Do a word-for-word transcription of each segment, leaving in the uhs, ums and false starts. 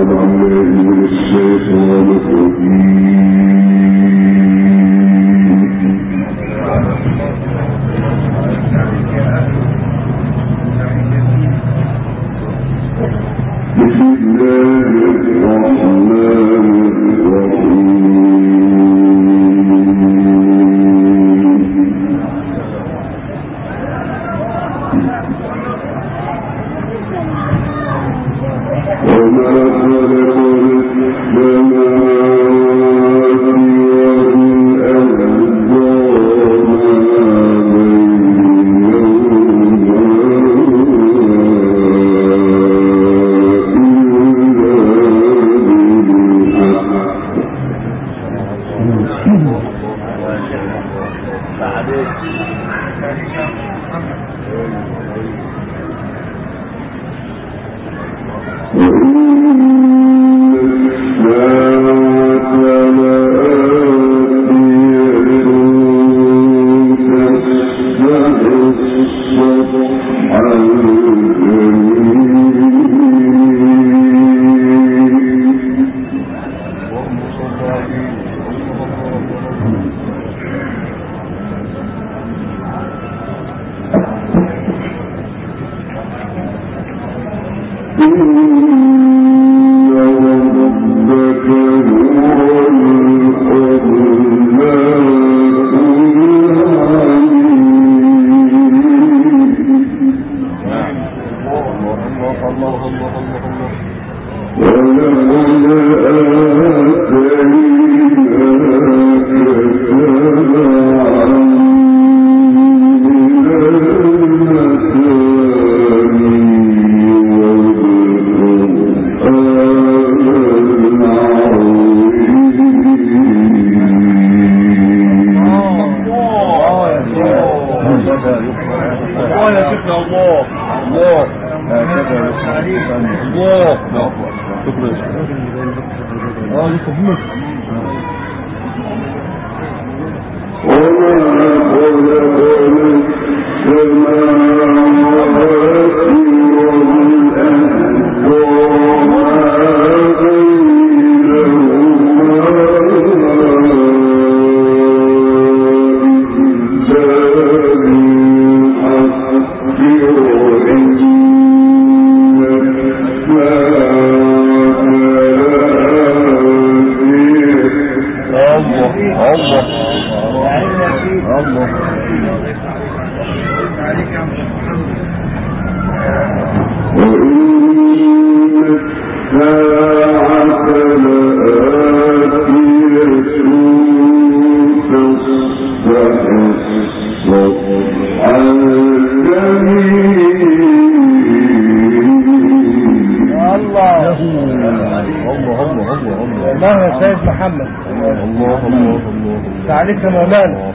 عليك مولانا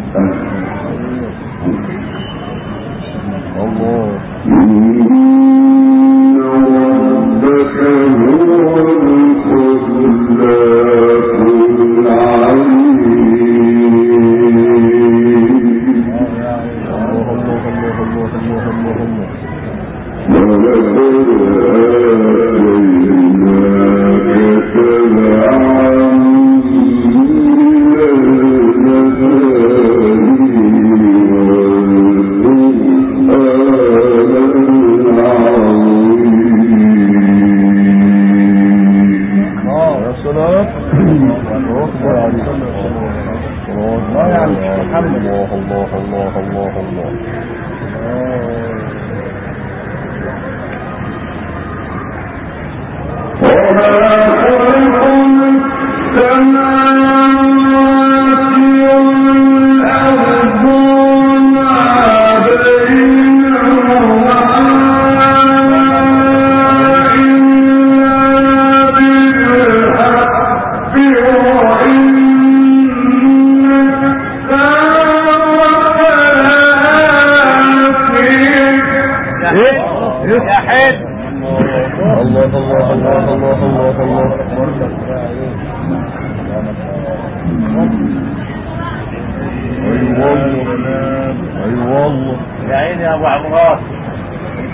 الله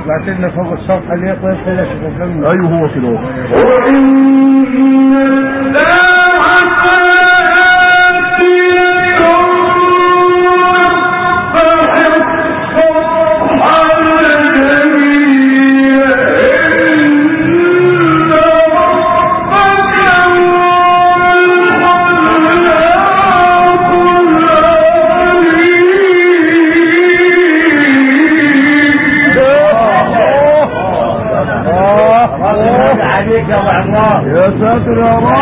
بعت لنا فوق الصفحه اللي يقرا كده شوفوا. ايوه هو كده. يا ساتر يا رب.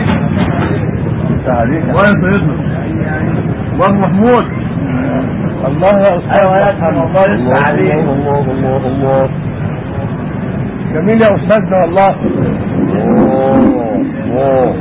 تعليق الله يا سيدنا الله محمود. الله يا استاذ يفهم. الله يفتح عليك. الله الله الله جميل يا استاذنا والله. الله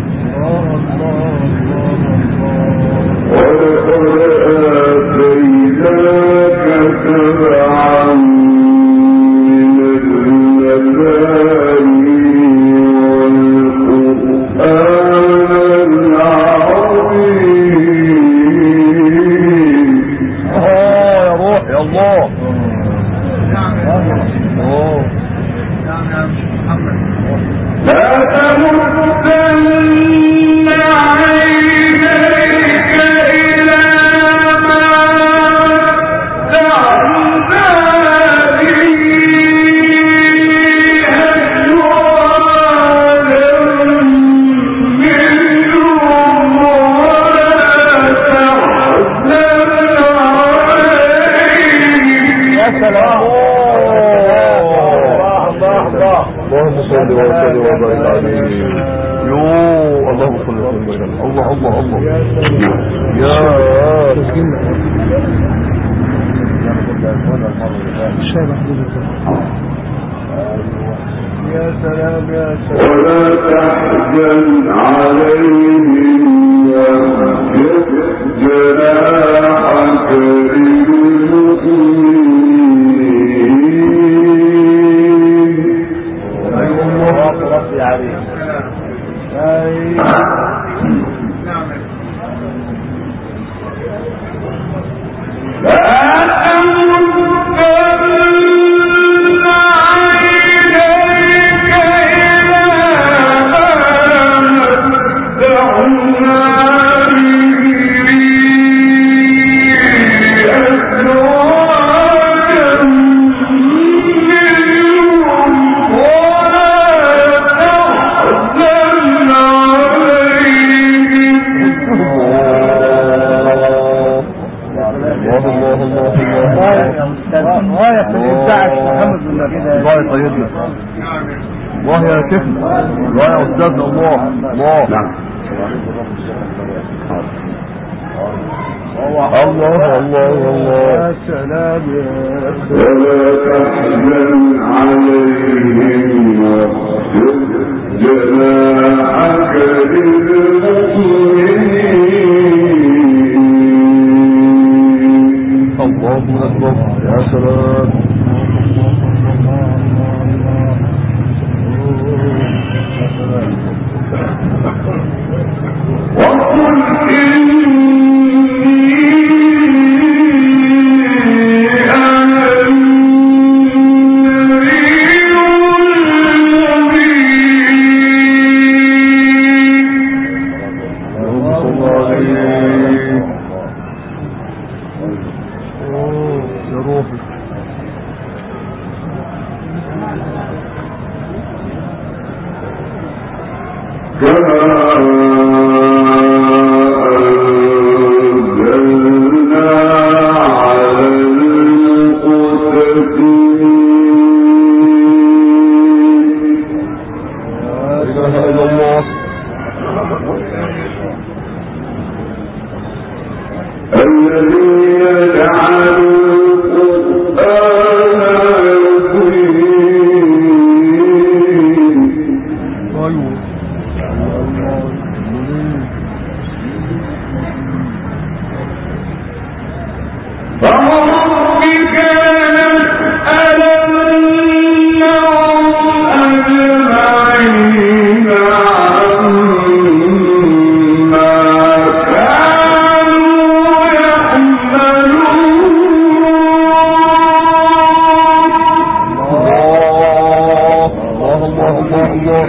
يا سلام يا سلام. ولا تحزن عليهم واخفض جناحك للمؤمنين. ايوه الله ربي عليك. الله يا شيخنا الله يا استاذنا الله الله الله الله الله يا سلام يا سلام. ولا تحزن عليهم واخفض جناحك للمؤمنين. الله اكبر يا سلام. وقل إني أنا النذير المبين. يا روحي الله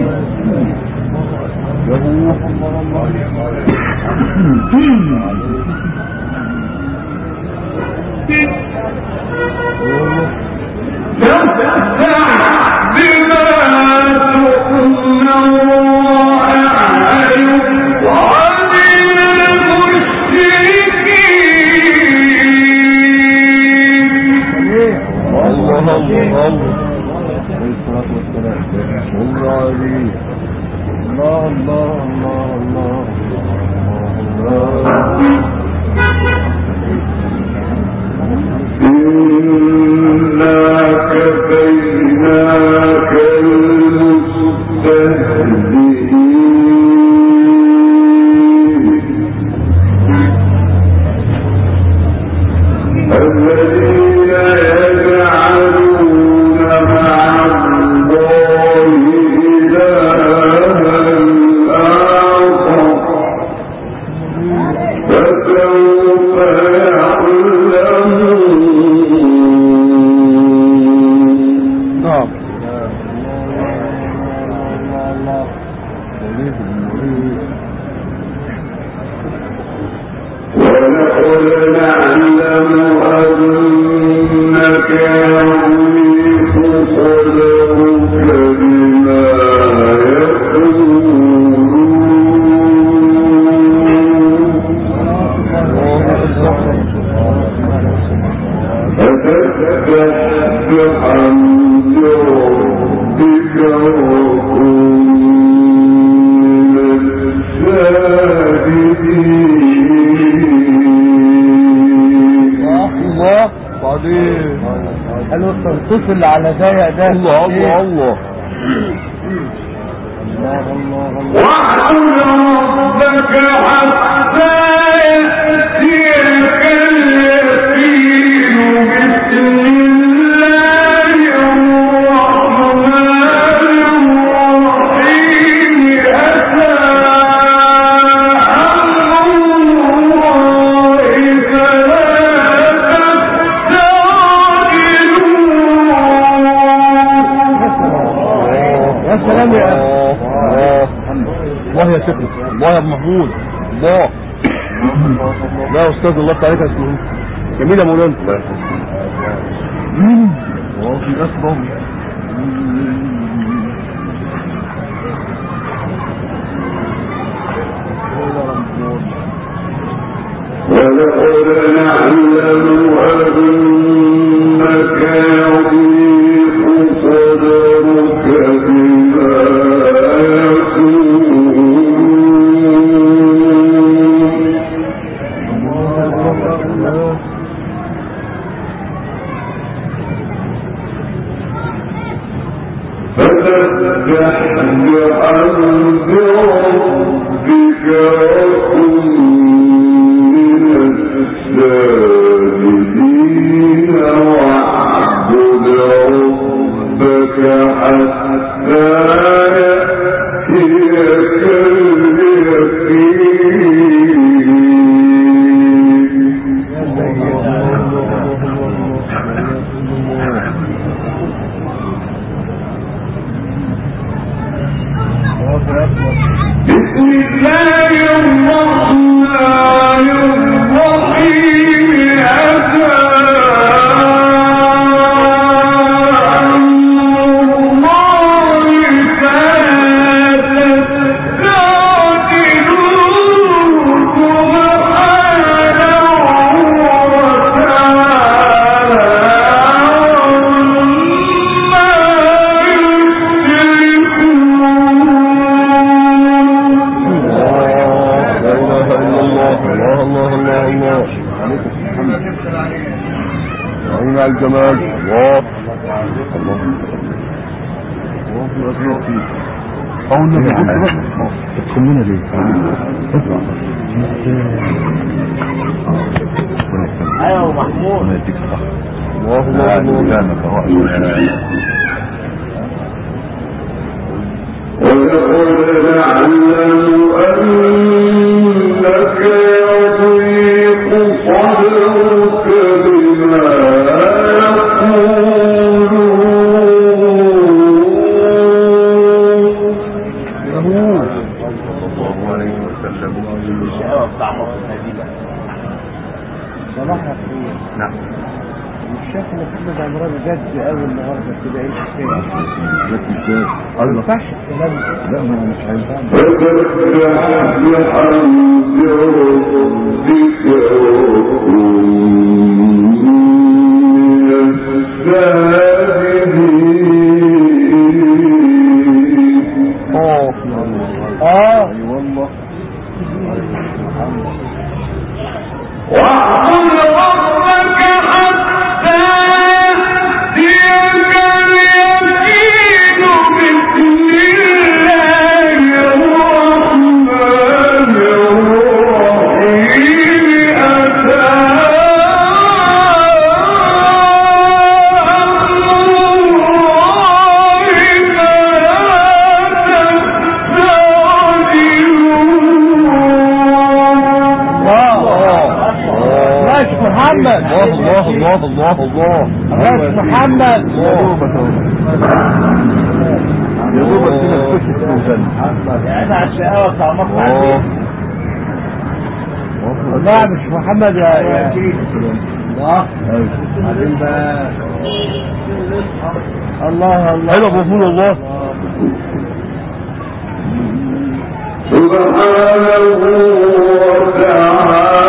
اللي على ضيق ده الله الله الله الله الله واعبد ربك حتى يأتيك اليقين بسم الله الرحمن الرحيم أتى أمر الله يا سلام يا الله يا شيخنا الله يا ابو محمود الله لا يا استاذ الله تعالى اسمه جميل يا مولانا الله في اسمه ولقد نعلم أنك يضيق صدرك بما فسبح بحمد ربك وكن من الساجدين واعبد ربك حتى يأتيك بسم الله الرحمن الرحيم أتى أمر الله فلا تستعجلوه سبحانه وتعالى عما عين الجمال الله الله الله الله او النبي تدخلنا ليه ايوه محمود الله الله ولقد نعلم أنك يضيق صدرك بما يقولون صلاح يا اخويا. نعم. مش شايف ان محمد عمران جد قوي النهارده كده ايه الحكايه؟ ما ينفعش الكلام ده. لا ما مش هينفع. اه والله واعبد ربك حتى يأتيك اليقين بسم الله الرحمن الرحيم أتى محمد الله الله الله الله بس محمد يا دوبك يا دوبك كده تخش في الجنة. يعني على الشقاوة بتاع مصر اه لا مش محمد يا يا الله بعدين بقى الله الله حلو بفضل الله. سبحانه وتعالى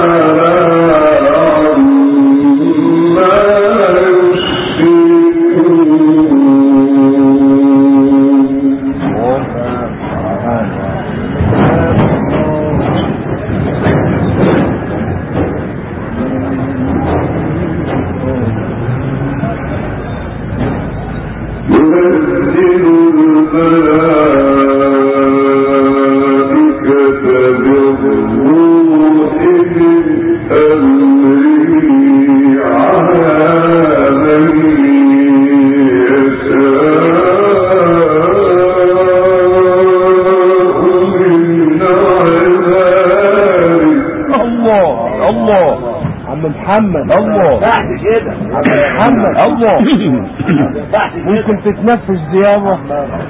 محمد الله تحت كده محمد الله ممكن تتنفس ديابه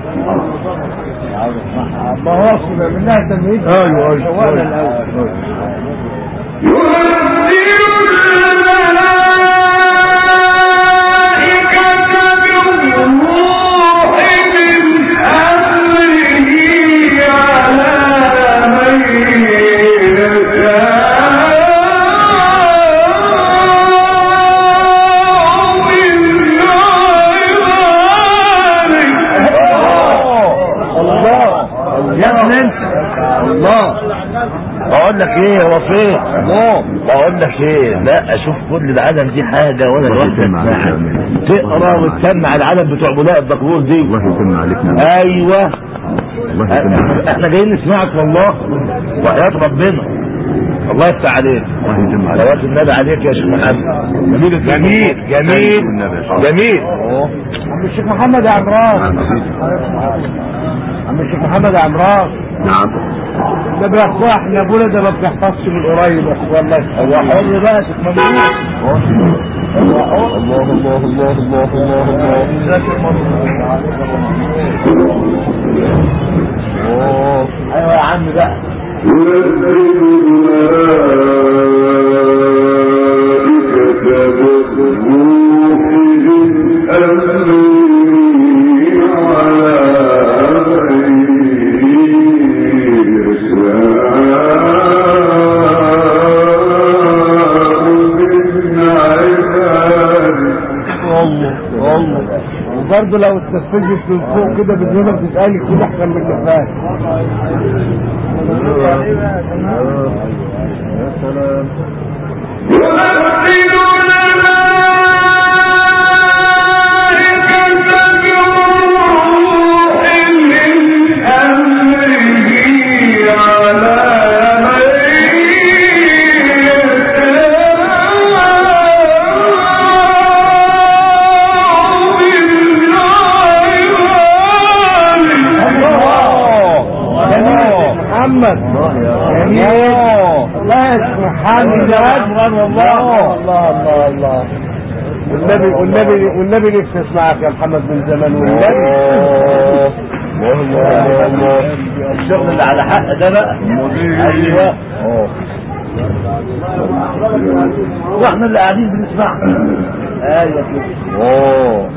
ما هو كده منها تمهيد. ايوه ايوه شوانا الاول بقول لك ايه هو فين؟ الله بقول لك ايه، لا اشوف كل العالم دي حاجه وانا لوحدي تقرا وتسمع العالم بتوع بناء الدكرور دي. الله يسمع عليك. ايوه الله يسمع. احنا جايين نسمعك والله وحياة ربنا. الله يفتح عليك. الله يسمع عليك. صلوات النبي عليك يا شيخ محمد. جميل جميل جميل جميل. عم الشيخ محمد يا عمران. عم الشيخ محمد يا عمران. نعم. ده يا اخويا احنا ابونا ده ما بنحفظش من قريب يا اخويا. الله هو حر بقى تتمنى. الله الله الله الله الله الله. ايوه يا عم بقى. برضه لو استفزت من فوق كده بدونك تسألي كل احسن من اللي فات. يا سلام. محمد جميل. الله يسمع محمد يا عمران. والله الله الله الله والنبي والنبي والنبي نفسي اسمعك يا محمد من زمان. والنبي الله الله الله الشغل اللي على حق ده بقى. ايوه واحنا اللي قاعدين بنسمع. ايوه اه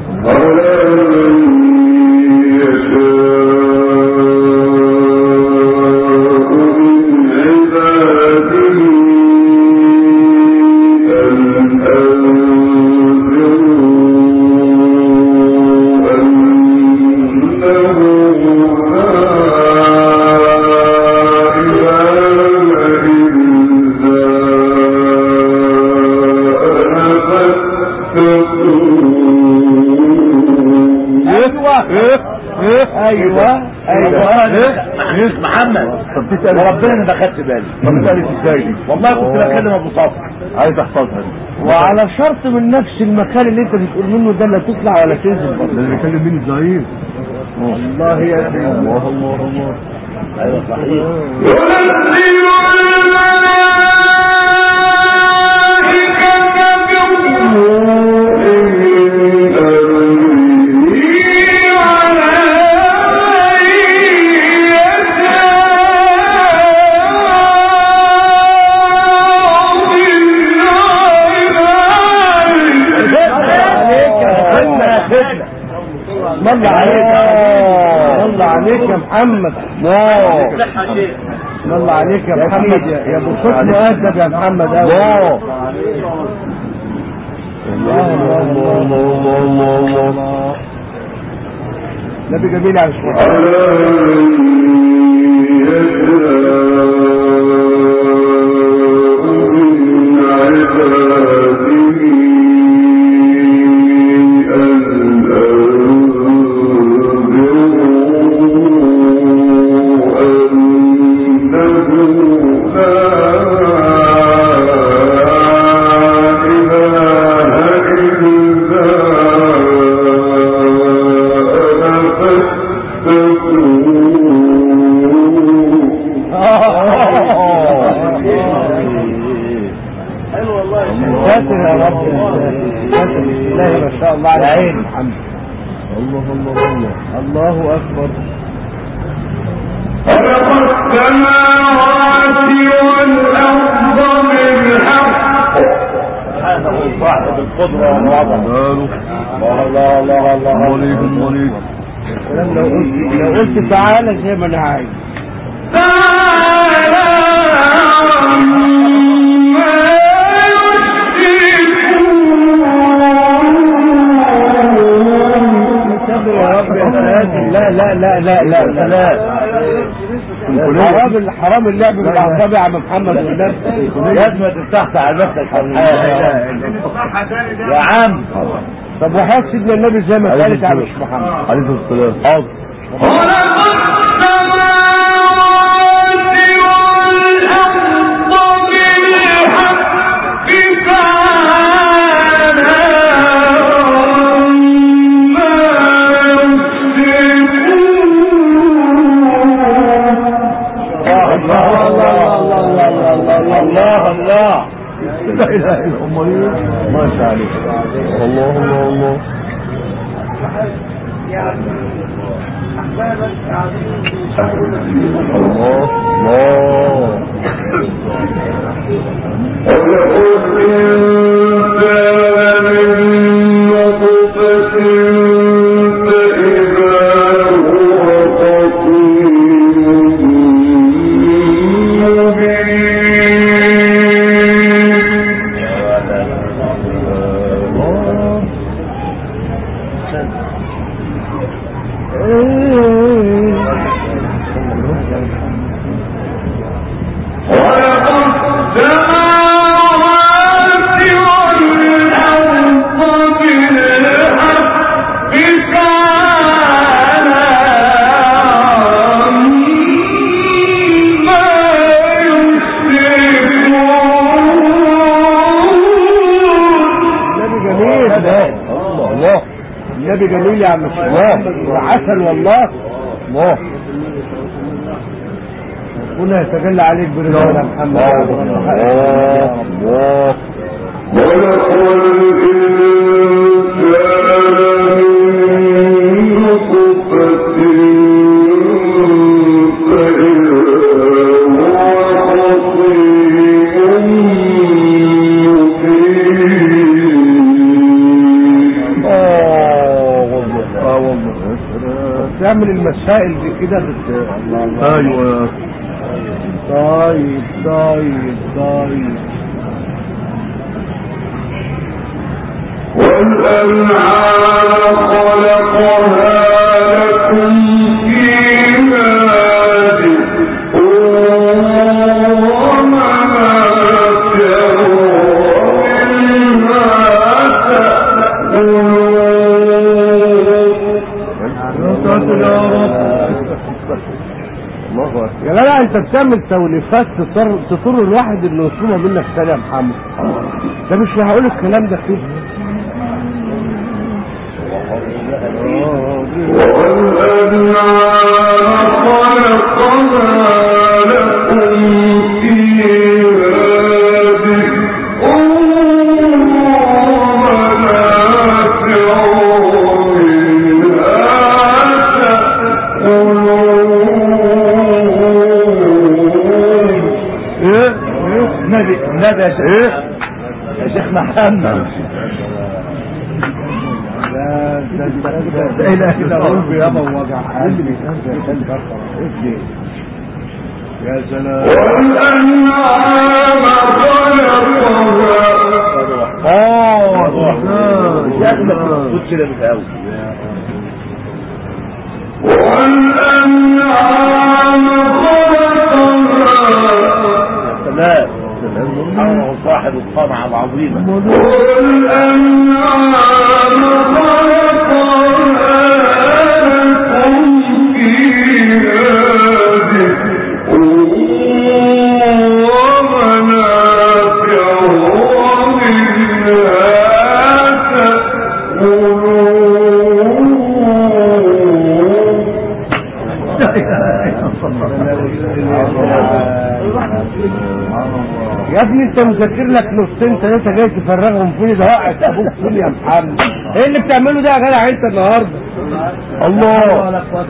ايوه ايوه محمد. طب تسال وربنا انا ما خدت بالي. طب تسالي ازاي؟ والله كنت بكلم ابو صافي عايز احفظها. وعلى شرط من نفس المكان اللي انت بتقول منه ده لا تطلع ولا تنزل برضه. ده اللي بيكلم مين الزعيم؟ والله يا اخي الله الله الله. ايوه صحيح. الله عليك الله عليك يا محمد. الله عليك يا محمد يا ابو صوت مؤدب يا محمد. الله الله الله الله الله الله. نبي جميل على الشيخ. الله أكبر. خلق السماوات والأرض بالحق سبحانه صاحب القدرة والوضع. الله الله الله الله عليكم عليكم. لو قلت لو قلت تعالى زي ما انا عايز. تعالى لا لا لا لا لا لا حرام حرام اللعب بالاعصاب يا عم محمد والناس. لازم تفتح على نفسك يا عم. طب وحياة سيدنا النبي زي ما قالت يا مش محمد عليه الصلاه والسلام. الله الله لا اله الا الله. ما شاء الله. الله الله الله. النبي جميل يا عم محمد وعسل والله. الله ربنا يتجلى عليك برضا يا محمد. الله الله. ولقد تعمل المسائل دي كده بت... الله الله. ايوه طيب طيب طيب. والأنعام خلقها لكم فيها دفء ومنافع ومنها تأكلون. يا لا انت بتعمل توليفات تضر تضر الواحد انه يصومها منك تاني يا محمد. ده مش هقول الكلام ده كده. والأنعام خلقها لكم فيها دفء ومنافع ومنها تأكلون. ايه نبي نبي يا شيخ يا شيخ محمد. لا اله الا الله يابا وجع قلبي. يا سلام. والأنعام خلقها. اه شكلك مبسوط كده بتقوي. والأنعام خلقها. سلام سبحانه صاحب الصنعة العظيمة. والأنعام خلقها لكم فيها دفء ومنافع ومنها يا ابني انت مذاكر لك نصين ثلاثه جاي تفرغهم فين؟ ده وقت ابوك فين يا محمد؟ ايه اللي بتعمله ده يا جدع انت النهارده؟ الله. ولكم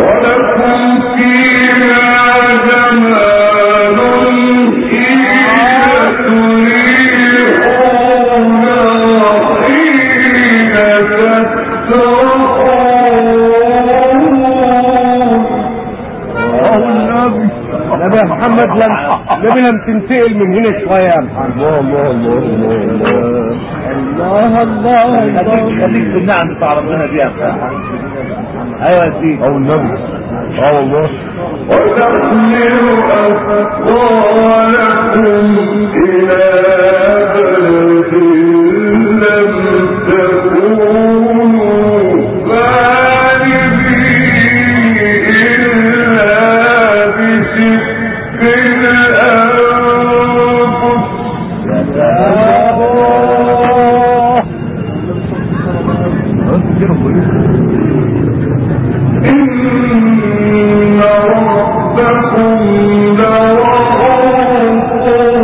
فيها جمال حين تريحون وحين تسرحون. نبي يا محمد لم نبي لم تنتقل من هنا شويه يا محمد. الله الله الله الله الله الله. خليك في النعم بتاع ربنا دي يا محمد. ايوه يا سيدي. او النبي. اه والله. وتحمل أثقالكم إلى بلد لم تكونوا بالغيه إلا بشق الأنفس. إن ربكم لرؤوف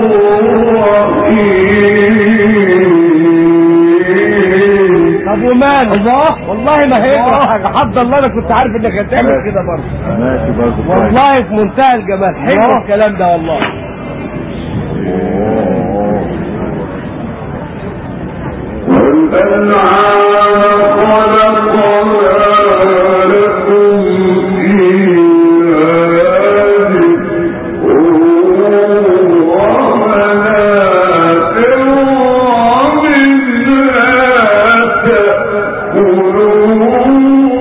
رحيم. طب ومال الله والله ما هيجرى حاجه. حد الله انا كنت عارف انك هتعمل كده برضه. ماشي برضه. والله في منتهى الجمال. حلو الكلام ده والله. والأنعام خلقها لكم فيها دفء ومنافع ومنها تأكلون.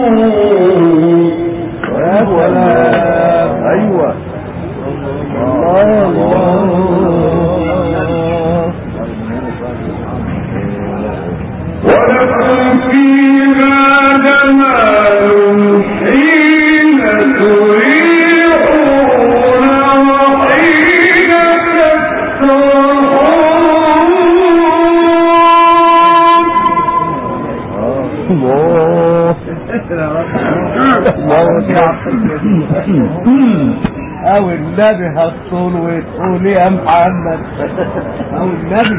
يا سلام. ايوه الله الله. ولكم فيها جمال حين تريحون وحين تسرحون. او النبي هتصول وتقول يا محمد. او النبي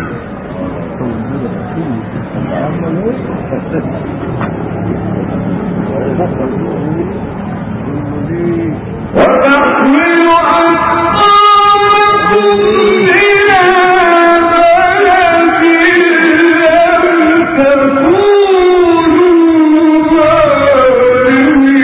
وتحمل أثقالكم إلى بلد لم تكونوا بالغيه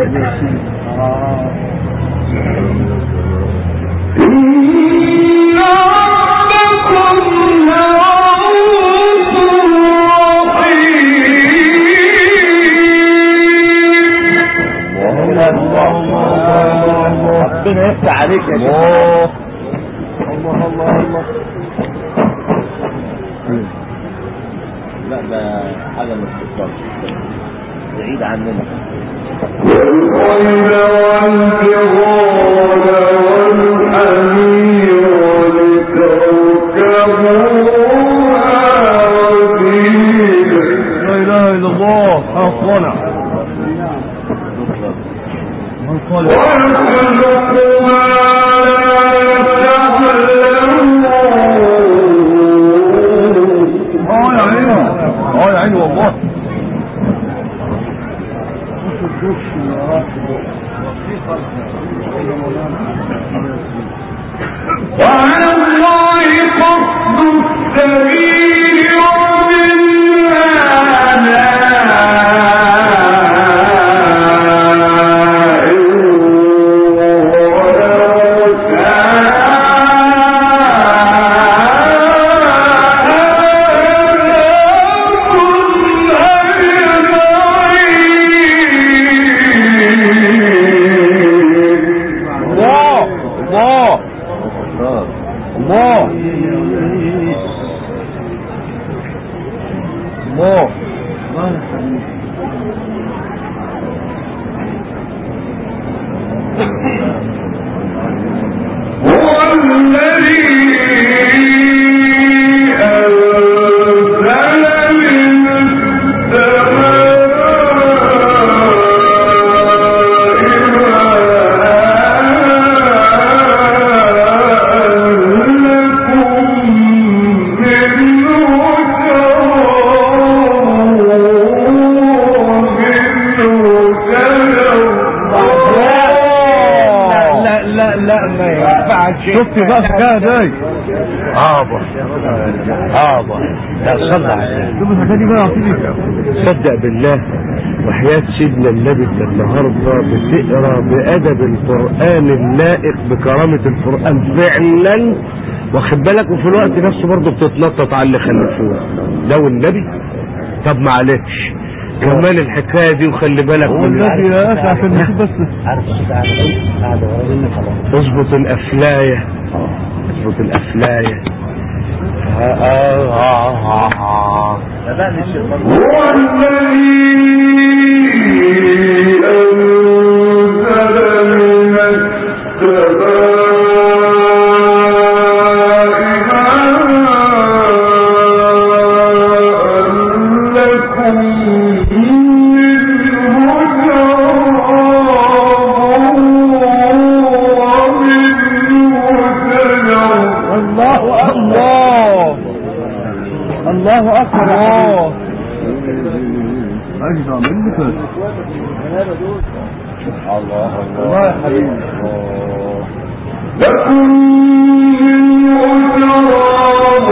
ربنا يفتح عليك يا شيخ. الله الله الله. لا ده حاجه مش بتطلع بعيد عننا. والخيل والبغال والحمير ولتركبوها وزينة. لا اله الا الله. اصلنا ويخلق ما لا تعلمون. اه يا عيني اه يا عيني والله. وعلى الله قصد السبيل شفتي بقى الحكايه دي؟ هابا هابا لا صلى عليه. شوف الحكايه دي بقى يا سيدي. صدق بالله وحياة سيدنا النبي انت النهارده بتقرا بأدب القرآن اللائق بكرامة القرآن فعلا، واخد بالك، وفي الوقت نفسه برضه بتتنطط على اللي خلفوه لو النبي. طب معلش كمان الحكايه دي وخلي بالك هو النبي يا اخي عشان نشوف بس. عارف قاعد ورا مني خلاص. اظبط الافلايه اظبط الافلايه. هو الذي أنزل من الله اكبر. اجدع منك. الله الله يا حبيبي. لكم منه شراب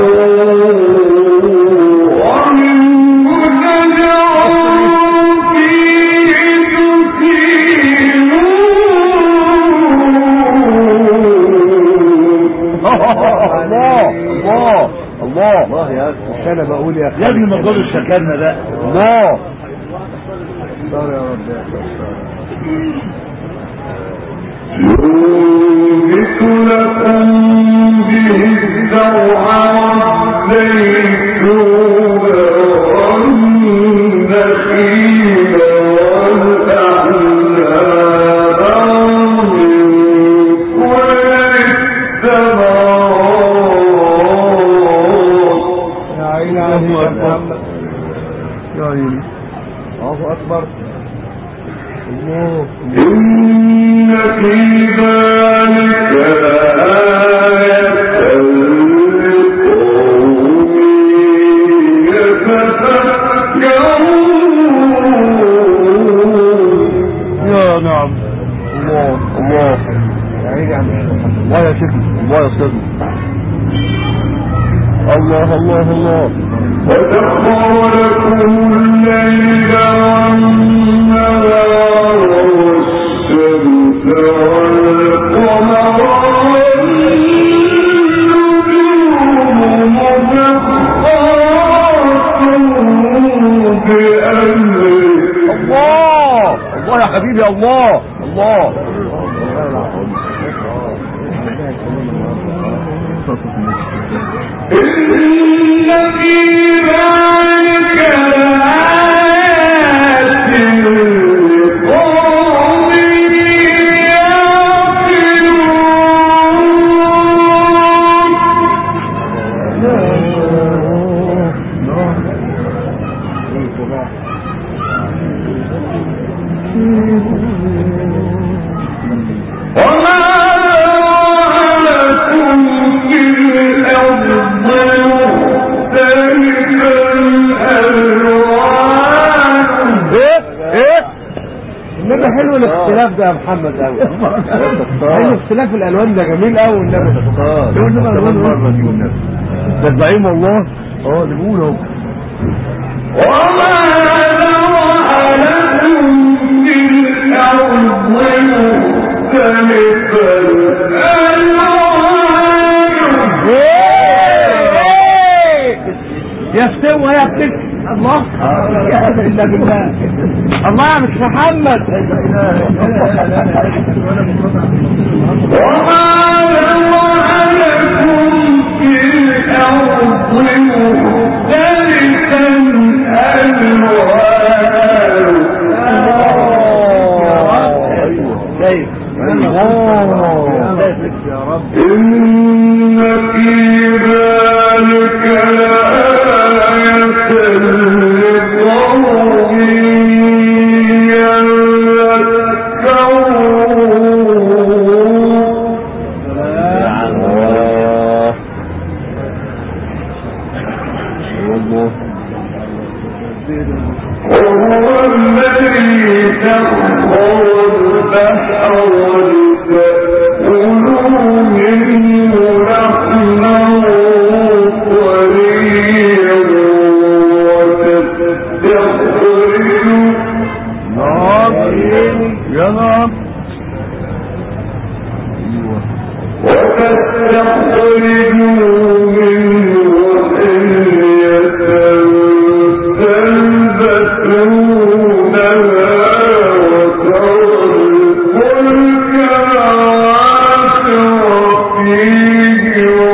ومنه شجر فيه تسيمون. الله الله الله الله يا اخي مش انا بقول يا اخي يا ابني ما تقولش شكلنا بقى. الله. صار يا رب ينبت لكم به الزرع والزيتون والنخيل والأعناب من كل الثمرات. يا عيني عليك يا محمد. يا عيني. الله اكبر. الله. إن في ذلك لآية لقوم يتفكرون. يا نعم. الله الله. يا عيني يا عم الله يا شيخنا. الله يا استاذنا. الله الله الله. وسخر لكم الليل والنهار الله الله إن في ذلك لآيات لقوم حلو الاختلاف ده يا محمد قوي. حلو اختلاف الالوان ده جميل قوي والنبي. اه ده النبي ده الزعيم والله. اه اللي بيقول اهو وما ذرأ لكم في الأرض مختلفا ألوانه. يستوى يا ابنك الله. يا الا بالله الله يا مش محمد. وما ذرأ لكم في الأرض مختلفا إن في ذلك لآية لقوم وهو الذي سخر البحر ولتأكلوا منه لحما طريا وتستخرجوا يا نعم وتستخرجوا منه حلية تلبسونها وترى الفلك مواخر فيه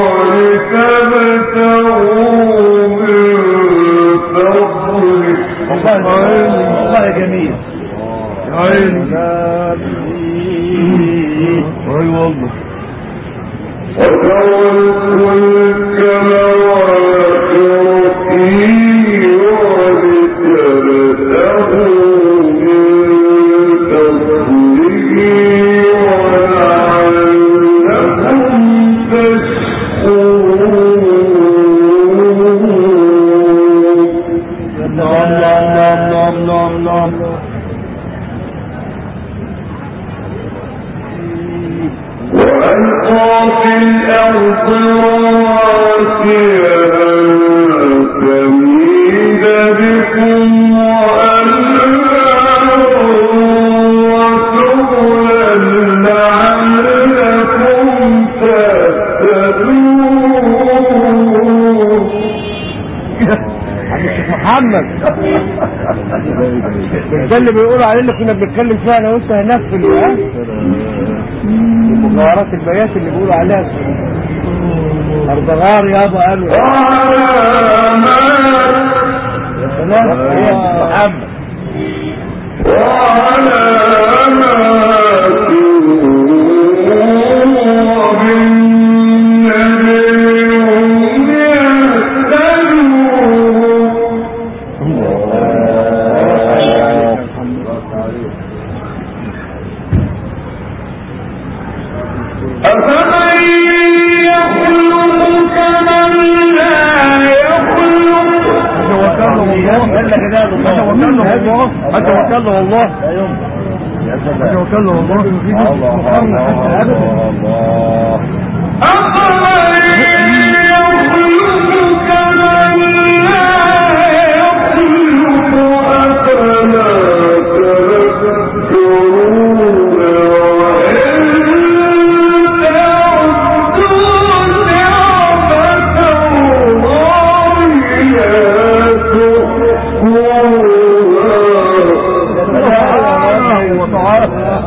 ولتبتغوا من فضله. والله جميل. عين اي والله. وترى الفلك مواخر فيه ولتبتغوا من فضله ولعلكم تشكرون. نعم نعم نعم نعم نعم. وألقى في الأرض رواسي أن تميد بكم وأنهارا وسبلا لعلكم تهتدون. محمد ده اللي بيقولوا عليه اللي كنا بنتكلم فيها انا وانت هناك في ها المغارات البيات اللي بيقولوا عليها ارضغار يابا قالوا يا سلام يا محمد اتوكل والله اتوكل والله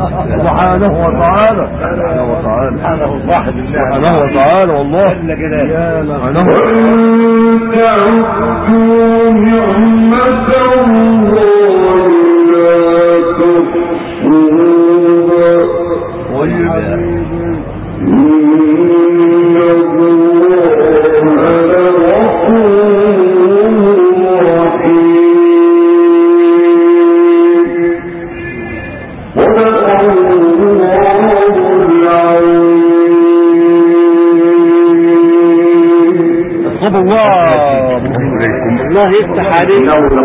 سبحانه وتعالى سبحانه وتعالى سبحانه صاحب الله سبحانه وتعالى والله جل جلاله سبحانه وإن تعدوا نعمة الله لا تحصوها إن الله لغفور رحيم صدق الله العظيم صب الله الله يفتح عليك